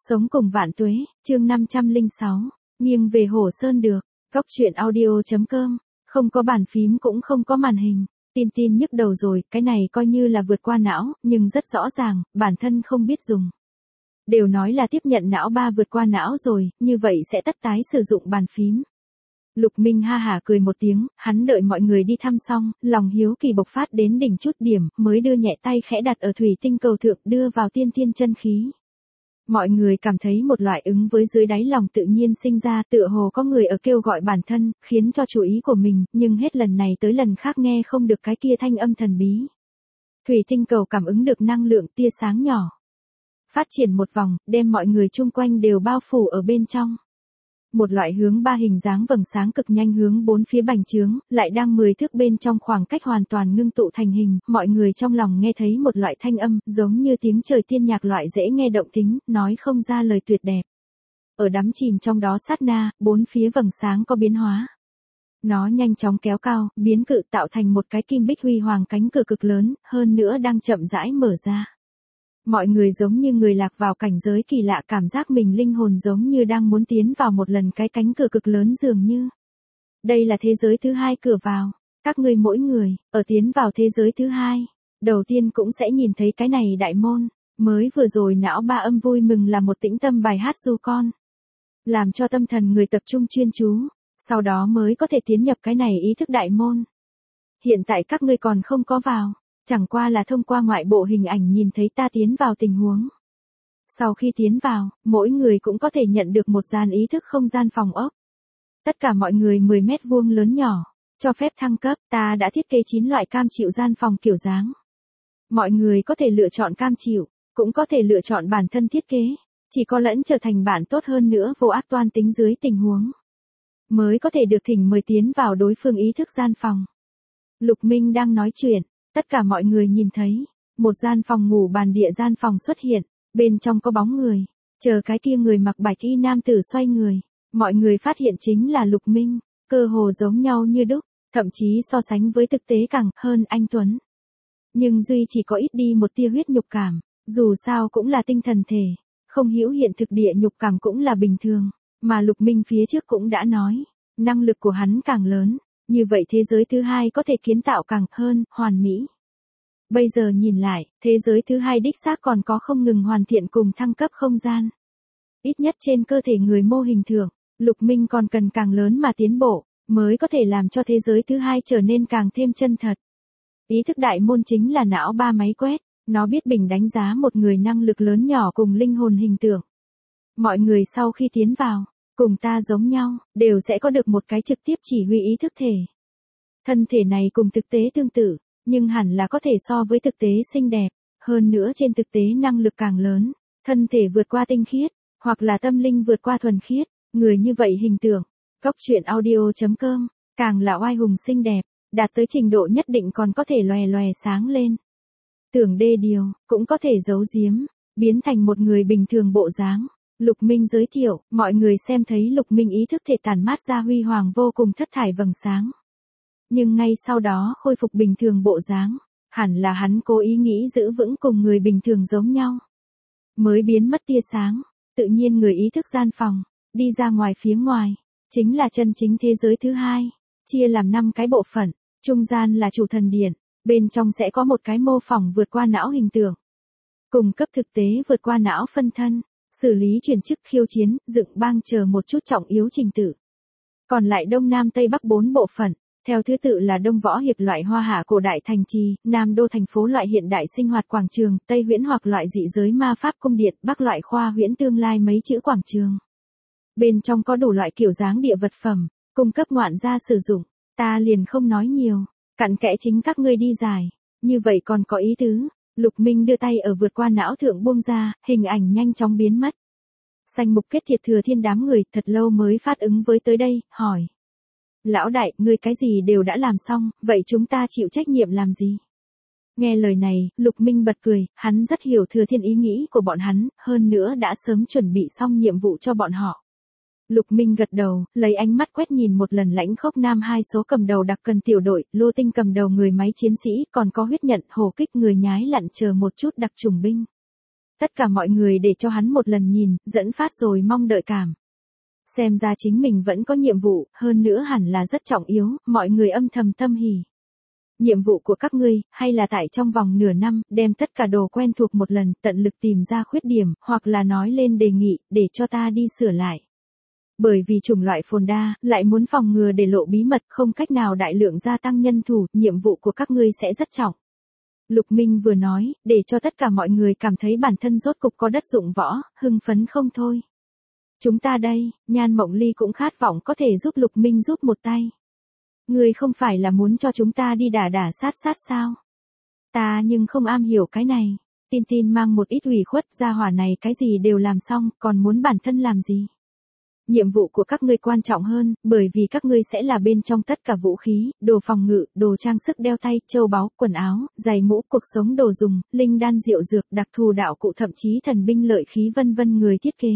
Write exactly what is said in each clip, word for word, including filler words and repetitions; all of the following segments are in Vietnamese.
Sống cùng vạn tuế, chương năm trăm lẻ sáu, nghiêng về Hồ Sơn được, góc truyện audio.com, không có bàn phím cũng không có màn hình, tin tin nhức đầu rồi, cái này coi như là vượt qua não, nhưng rất rõ ràng, bản thân không biết dùng. Đều nói là tiếp nhận não ba vượt qua não rồi, như vậy sẽ tất tái sử dụng bàn phím. Lục Minh ha hả cười một tiếng, hắn đợi mọi người đi thăm xong, lòng hiếu kỳ bộc phát đến đỉnh chút điểm, mới đưa nhẹ tay khẽ đặt ở thủy tinh cầu thượng đưa vào tiên thiên chân khí. Mọi người cảm thấy một loại ứng với dưới đáy lòng tự nhiên sinh ra, tựa hồ có người ở kêu gọi bản thân, khiến cho chú ý của mình, nhưng hết lần này tới lần khác nghe không được cái kia thanh âm thần bí. Thủy tinh cầu cảm ứng được năng lượng tia sáng nhỏ. Phát triển một vòng, đem mọi người chung quanh đều bao phủ ở bên trong. Một loại hướng ba hình dáng vầng sáng cực nhanh hướng bốn phía bành trướng, lại đang mười thước bên trong khoảng cách hoàn toàn ngưng tụ thành hình, mọi người trong lòng nghe thấy một loại thanh âm, giống như tiếng trời tiên nhạc loại dễ nghe động tính, nói không ra lời tuyệt đẹp. Ở đắm chìm trong đó sát na, bốn phía vầng sáng có biến hóa. Nó nhanh chóng kéo cao, biến cự tạo thành một cái kim bích huy hoàng cánh cửa cực lớn, hơn nữa đang chậm rãi mở ra. Mọi người giống như người lạc vào cảnh giới kỳ lạ, cảm giác mình linh hồn giống như đang muốn tiến vào một lần cái cánh cửa cực lớn dường như. Đây là thế giới thứ hai cửa vào. Các ngươi mỗi người, ở tiến vào thế giới thứ hai, đầu tiên cũng sẽ nhìn thấy cái này đại môn. Mới vừa rồi não ba âm vui mừng là một tĩnh tâm bài hát ru con. Làm cho tâm thần người tập trung chuyên chú, sau đó mới có thể tiến nhập cái này ý thức đại môn. Hiện tại các ngươi còn không có vào. Chẳng qua là thông qua ngoại bộ hình ảnh nhìn thấy ta tiến vào tình huống. Sau khi tiến vào, mỗi người cũng có thể nhận được một gian ý thức không gian phòng ốc. Tất cả mọi người mười mét vuông lớn nhỏ, cho phép thăng cấp, ta đã thiết kế chín loại cam chịu gian phòng kiểu dáng. Mọi người có thể lựa chọn cam chịu, cũng có thể lựa chọn bản thân thiết kế, chỉ có lẫn trở thành bản tốt hơn nữa vô ác toan tính dưới tình huống. Mới có thể được thỉnh mời tiến vào đối phương ý thức gian phòng. Lục Minh đang nói chuyện. Tất cả mọi người nhìn thấy, một gian phòng ngủ bàn địa gian phòng xuất hiện, bên trong có bóng người, chờ cái kia người mặc bạch y nam tử xoay người, mọi người phát hiện chính là Lục Minh, cơ hồ giống nhau như đúc, thậm chí so sánh với thực tế càng hơn anh Tuấn. Nhưng duy chỉ có ít đi một tia huyết nhục cảm, dù sao cũng là tinh thần thể, không hữu hiện thực địa nhục cảm cũng là bình thường, mà Lục Minh phía trước cũng đã nói, năng lực của hắn càng lớn. Như vậy thế giới thứ hai có thể kiến tạo càng hơn, hoàn mỹ. Bây giờ nhìn lại, thế giới thứ hai đích xác còn có không ngừng hoàn thiện cùng thăng cấp không gian. Ít nhất trên cơ thể người mô hình thượng, Lục Minh còn cần càng lớn mà tiến bộ, mới có thể làm cho thế giới thứ hai trở nên càng thêm chân thật. Ý thức đại môn chính là não ba máy quét, nó biết bình đánh giá một người năng lực lớn nhỏ cùng linh hồn hình tượng. Mọi người sau khi tiến vào, cùng ta giống nhau, đều sẽ có được một cái trực tiếp chỉ huy ý thức thể. Thân thể này cùng thực tế tương tự, nhưng hẳn là có thể so với thực tế xinh đẹp, hơn nữa trên thực tế năng lực càng lớn, thân thể vượt qua tinh khiết, hoặc là tâm linh vượt qua thuần khiết, người như vậy hình tượng, góc truyện audio.com, càng là oai hùng xinh đẹp, đạt tới trình độ nhất định còn có thể lòe lòe sáng lên. Tưởng đê điều, cũng có thể giấu giếm, biến thành một người bình thường bộ dáng. Lục Minh giới thiệu, mọi người xem thấy Lục Minh ý thức thể tản mát ra huy hoàng vô cùng thất thải vầng sáng. Nhưng ngay sau đó khôi phục bình thường bộ dáng, hẳn là hắn cố ý nghĩ giữ vững cùng người bình thường giống nhau. Mới biến mất tia sáng, tự nhiên người ý thức gian phòng, đi ra ngoài phía ngoài, chính là chân chính thế giới thứ hai, chia làm năm cái bộ phận, trung gian là chủ thần điện, bên trong sẽ có một cái mô phỏng vượt qua não hình tượng. Cùng cấp thực tế vượt qua não phân thân. Xử lý chuyển chức khiêu chiến, dựng bang chờ một chút trọng yếu trình tự. Còn lại Đông Nam Tây Bắc bốn bộ phận, theo thứ tự là Đông Võ Hiệp loại hoa hạ cổ đại thành trì, Nam Đô thành phố loại hiện đại sinh hoạt quảng trường, Tây Huyễn hoặc loại dị giới ma pháp cung điện, Bắc loại khoa huyễn tương lai mấy chữ quảng trường. Bên trong có đủ loại kiểu dáng địa vật phẩm, cung cấp ngoạn gia sử dụng, ta liền không nói nhiều, cặn kẽ chính các ngươi đi giải, như vậy còn có ý tứ. Lục Minh đưa tay ở vượt qua não thượng buông ra, hình ảnh nhanh chóng biến mất. Sanh mục kết thiệt thừa thiên đám người thật lâu mới phát ứng với tới đây, hỏi. Lão đại, ngươi cái gì đều đã làm xong, vậy chúng ta chịu trách nhiệm làm gì? Nghe lời này, Lục Minh bật cười, hắn rất hiểu thừa thiên ý nghĩ của bọn hắn, hơn nữa đã sớm chuẩn bị xong nhiệm vụ cho bọn họ. Lục Minh gật đầu, lấy ánh mắt quét nhìn một lần lãnh khốc nam hai số cầm đầu đặc cần tiểu đội, Lô Tinh cầm đầu người máy chiến sĩ, còn có huyết nhận, hổ kích người nhái lặn chờ một chút đặc trùng binh. Tất cả mọi người để cho hắn một lần nhìn, dẫn phát rồi mong đợi cảm. Xem ra chính mình vẫn có nhiệm vụ, hơn nữa hẳn là rất trọng yếu, mọi người âm thầm tâm hỉ. Nhiệm vụ của các ngươi, hay là tại trong vòng nửa năm, đem tất cả đồ quen thuộc một lần, tận lực tìm ra khuyết điểm, hoặc là nói lên đề nghị, để cho ta đi sửa lại. Bởi vì chủng loại phồn đa, lại muốn phòng ngừa để lộ bí mật, không cách nào đại lượng gia tăng nhân thủ, nhiệm vụ của các ngươi sẽ rất trọng. Lục Minh vừa nói, để cho tất cả mọi người cảm thấy bản thân rốt cục có đất dụng võ, hưng phấn không thôi. Chúng ta đây, Nhan Mộng Ly cũng khát vọng có thể giúp Lục Minh giúp một tay. Ngươi không phải là muốn cho chúng ta đi đả đả sát sát sao? Ta nhưng không am hiểu cái này. Tin Tin mang một ít ủy khuất, gia hỏa này cái gì đều làm xong, còn muốn bản thân làm gì? Nhiệm vụ của các ngươi quan trọng hơn, bởi vì các ngươi sẽ là bên trong tất cả vũ khí, đồ phòng ngự, đồ trang sức đeo tay, châu báu, quần áo, giày mũ, cuộc sống đồ dùng, linh đan rượu dược, đặc thù đạo cụ thậm chí thần binh lợi khí vân vân người thiết kế.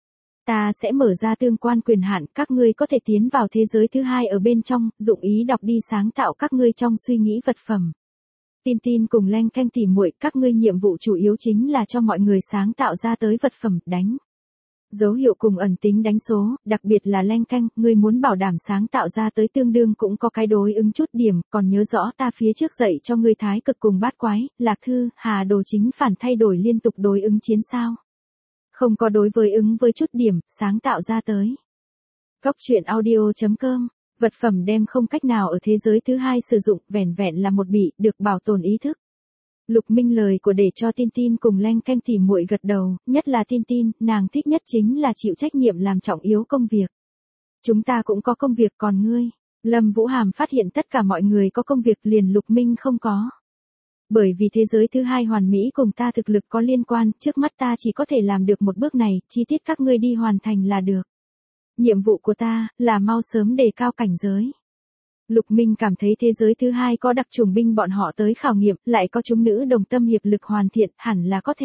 Ta sẽ mở ra tương quan quyền hạn, các ngươi có thể tiến vào thế giới thứ hai ở bên trong, dụng ý đọc đi sáng tạo các ngươi trong suy nghĩ vật phẩm. Tin Tin cùng Len Canh tỉ muội, các ngươi nhiệm vụ chủ yếu chính là cho mọi người sáng tạo ra tới vật phẩm, đánh dấu hiệu cùng ẩn tính đánh số, đặc biệt là Len Canh, ngươi muốn bảo đảm sáng tạo ra tới tương đương cũng có cái đối ứng chút điểm, còn nhớ rõ ta phía trước dạy cho ngươi thái cực cùng bát quái, lạc thư, hà đồ chính phản thay đổi liên tục đối ứng chiến sao. Không có đối với ứng với chút điểm, sáng tạo ra tới. Góc truyện audio chấm com, vật phẩm đem không cách nào ở thế giới thứ hai sử dụng, vẻn vẹn là một bị, được bảo tồn ý thức. Lục Minh lời của để cho Tin Tin cùng Len Canh tỉ muội gật đầu, nhất là Tin Tin, nàng thích nhất chính là chịu trách nhiệm làm trọng yếu công việc. Chúng ta cũng có công việc còn ngươi. Lâm Vũ Hàm phát hiện tất cả mọi người có công việc liền Lục Minh không có. Bởi vì thế giới thứ hai hoàn mỹ cùng ta thực lực có liên quan, trước mắt ta chỉ có thể làm được một bước này, chi tiết các ngươi đi hoàn thành là được. Nhiệm vụ của ta, là mau sớm đề cao cảnh giới. Lục Minh cảm thấy thế giới thứ hai có đặc trùng binh bọn họ tới khảo nghiệm, lại có chúng nữ đồng tâm hiệp lực hoàn thiện, hẳn là có thể.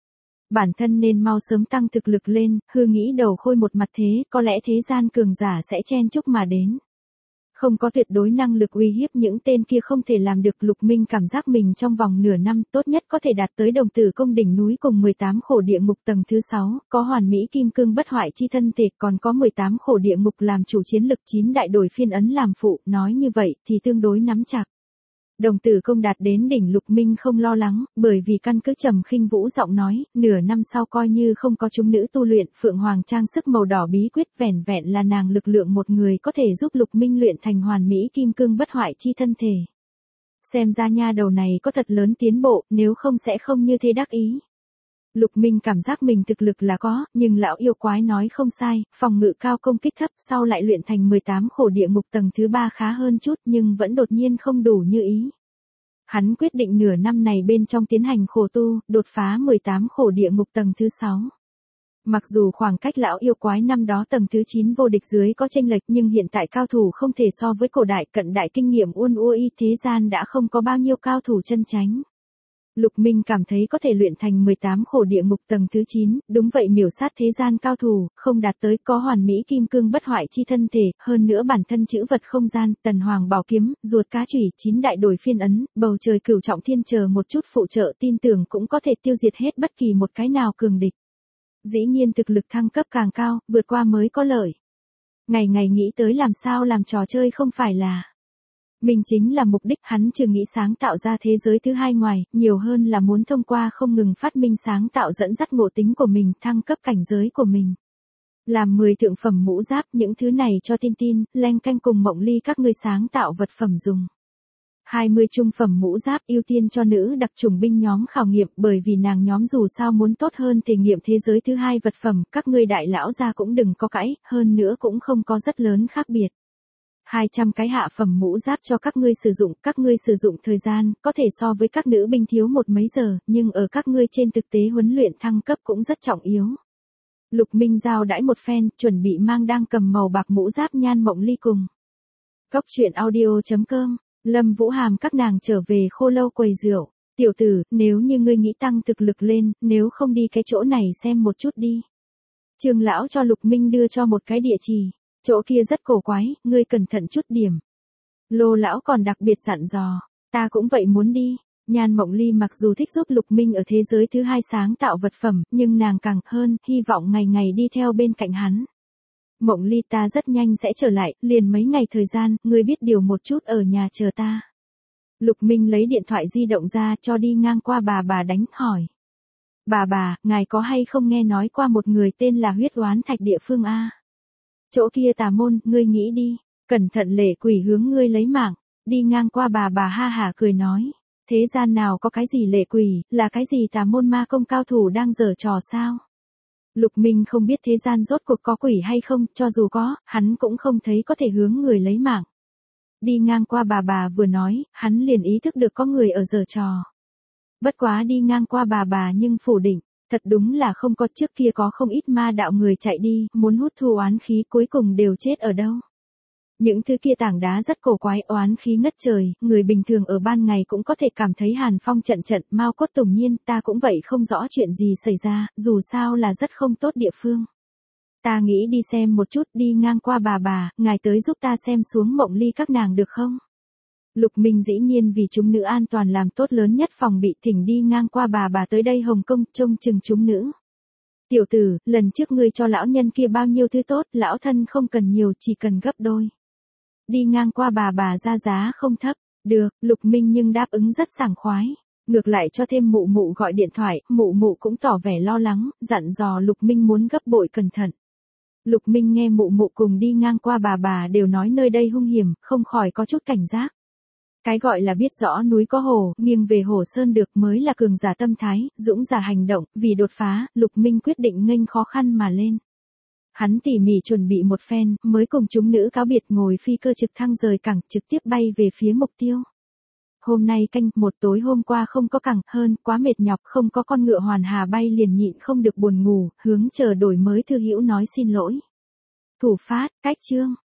Bản thân nên mau sớm tăng thực lực lên, hư nghĩ đầu khôi một mặt thế, có lẽ thế gian cường giả sẽ chen chúc mà đến. Không có tuyệt đối năng lực uy hiếp những tên kia không thể làm được. Lục Minh cảm giác mình trong vòng nửa năm tốt nhất có thể đạt tới đồng tử công đỉnh núi cùng mười tám khổ địa ngục tầng thứ sáu, có hoàn mỹ kim cương bất hoại chi thân thể, còn có mười tám khổ địa ngục làm chủ chiến lực, chín đại đổi phiên ấn làm phụ, nói như vậy thì tương đối nắm chặt. Đồng tử công đạt đến đỉnh Lục Minh không lo lắng, bởi vì căn cứ Trầm Khinh Vũ giọng nói, nửa năm sau coi như không có chúng nữ tu luyện, Phượng Hoàng trang sức màu đỏ bí quyết vẻn vẹn là nàng lực lượng một người có thể giúp Lục Minh luyện thành hoàn mỹ kim cương bất hoại chi thân thể. Xem ra nha đầu này có thật lớn tiến bộ, nếu không sẽ không như thế đắc ý. Lục Minh cảm giác mình thực lực là có, nhưng lão yêu quái nói không sai, phòng ngự cao công kích thấp, sau lại luyện thành mười tám khổ địa ngục tầng thứ ba khá hơn chút nhưng vẫn đột nhiên không đủ như ý. Hắn quyết định nửa năm này bên trong tiến hành khổ tu, đột phá mười tám khổ địa ngục tầng thứ sáu. Mặc dù khoảng cách lão yêu quái năm đó tầng thứ chín vô địch dưới có chênh lệch nhưng hiện tại cao thủ không thể so với cổ đại cận đại kinh nghiệm uôn ua y thế gian đã không có bao nhiêu cao thủ chân chánh. Lục Minh cảm thấy có thể luyện thành mười tám khổ địa ngục tầng thứ chín, đúng vậy miểu sát thế gian cao thủ, không đạt tới có hoàn mỹ kim cương bất hoại chi thân thể, hơn nữa bản thân chữ vật không gian, tần hoàng bảo kiếm, ruột cá chủy, chín đại đổi phiên ấn, bầu trời cửu trọng thiên chờ một chút phụ trợ tin tưởng cũng có thể tiêu diệt hết bất kỳ một cái nào cường địch. Dĩ nhiên thực lực thăng cấp càng cao, vượt qua mới có lợi. Ngày ngày nghĩ tới làm sao làm trò chơi không phải là mình chính là mục đích, hắn chưa nghĩ sáng tạo ra thế giới thứ hai ngoài, nhiều hơn là muốn thông qua không ngừng phát minh sáng tạo dẫn dắt ngộ tính của mình, thăng cấp cảnh giới của mình. Làm mười thượng phẩm mũ giáp, những thứ này cho Tin Tin, Len Canh cùng Mộng Ly các ngươi sáng tạo vật phẩm dùng. hai mươi trung phẩm mũ giáp ưu tiên cho nữ đặc chủng binh nhóm khảo nghiệm, bởi vì nàng nhóm dù sao muốn tốt hơn thể nghiệm thế giới thứ hai vật phẩm, các ngươi đại lão gia cũng đừng có cãi, hơn nữa cũng không có rất lớn khác biệt. hai trăm cái hạ phẩm mũ giáp cho các ngươi sử dụng, các ngươi sử dụng thời gian, có thể so với các nữ binh thiếu một mấy giờ, nhưng ở các ngươi trên thực tế huấn luyện thăng cấp cũng rất trọng yếu. Lục Minh giao đãi một phen, chuẩn bị mang đang cầm màu bạc mũ giáp Nhan Mộng Ly cùng. Góc truyện audio chấm com, Lâm Vũ Hàm các nàng trở về khô lâu quầy rượu. Tiểu tử, nếu như ngươi nghĩ tăng thực lực lên, nếu không đi cái chỗ này xem một chút đi. Trương lão cho Lục Minh đưa cho một cái địa chỉ. Chỗ kia rất cổ quái, ngươi cẩn thận chút điểm. Lô lão còn đặc biệt dặn dò, ta cũng vậy muốn đi. Nhan Mộng Ly mặc dù thích giúp Lục Minh ở thế giới thứ hai sáng tạo vật phẩm, nhưng nàng càng hơn, hy vọng ngày ngày đi theo bên cạnh hắn. Mộng Ly, ta rất nhanh sẽ trở lại, liền mấy ngày thời gian, ngươi biết điều một chút ở nhà chờ ta. Lục Minh lấy điện thoại di động ra cho đi ngang qua bà bà đánh, hỏi. Bà bà, ngài có hay không nghe nói qua một người tên là Huyết Oán Thạch địa phương a? Chỗ kia tà môn, ngươi nghĩ đi, cẩn thận lệ quỷ hướng ngươi lấy mạng. Đi ngang qua bà bà ha hả cười nói. Thế gian nào có cái gì lệ quỷ, là cái gì tà môn ma công cao thủ đang giở trò sao? Lục Minh không biết thế gian rốt cuộc có quỷ hay không, cho dù có, hắn cũng không thấy có thể hướng người lấy mạng. Đi ngang qua bà bà vừa nói, hắn liền ý thức được có người ở giở trò. Bất quá đi ngang qua bà bà nhưng phủ định, thật đúng là không có, trước kia có không ít ma đạo người chạy đi, muốn hút thu oán khí cuối cùng đều chết ở đâu. Những thứ kia tảng đá rất cổ quái, oán khí ngất trời, người bình thường ở ban ngày cũng có thể cảm thấy hàn phong trận trận, mau cốt tùng nhiên, ta cũng vậy không rõ chuyện gì xảy ra, dù sao là rất không tốt địa phương. Ta nghĩ đi xem một chút, đi ngang qua bà bà, ngài tới giúp ta xem xuống Mộng Ly các nàng được không? Lục Minh dĩ nhiên vì chúng nữ an toàn làm tốt lớn nhất phòng bị, thỉnh đi ngang qua bà bà tới đây Hồng Kông, trông chừng chúng nữ. Tiểu tử, lần trước ngươi cho lão nhân kia bao nhiêu thứ tốt, lão thân không cần nhiều, chỉ cần gấp đôi. Đi ngang qua bà bà ra giá không thấp, được, Lục Minh nhưng đáp ứng rất sảng khoái. Ngược lại cho thêm mụ mụ gọi điện thoại, mụ mụ cũng tỏ vẻ lo lắng, dặn dò Lục Minh muốn gấp bội cẩn thận. Lục Minh nghe mụ mụ cùng đi ngang qua bà bà đều nói nơi đây hung hiểm, không khỏi có chút cảnh giác. Cái gọi là biết rõ núi có hồ, nghiêng về hồ sơn được mới là cường giả tâm thái, dũng giả hành động, vì đột phá, Lục Minh quyết định nghênh khó khăn mà lên. Hắn tỉ mỉ chuẩn bị một phen, mới cùng chúng nữ cáo biệt ngồi phi cơ trực thăng rời cảng, trực tiếp bay về phía mục tiêu. Hôm nay canh, một tối hôm qua không có cảng, hơn, quá mệt nhọc, không có con ngựa hoàn hà bay liền nhịn không được buồn ngủ, hướng chờ đổi mới thư hữu nói xin lỗi. Thủ phát, cách chương.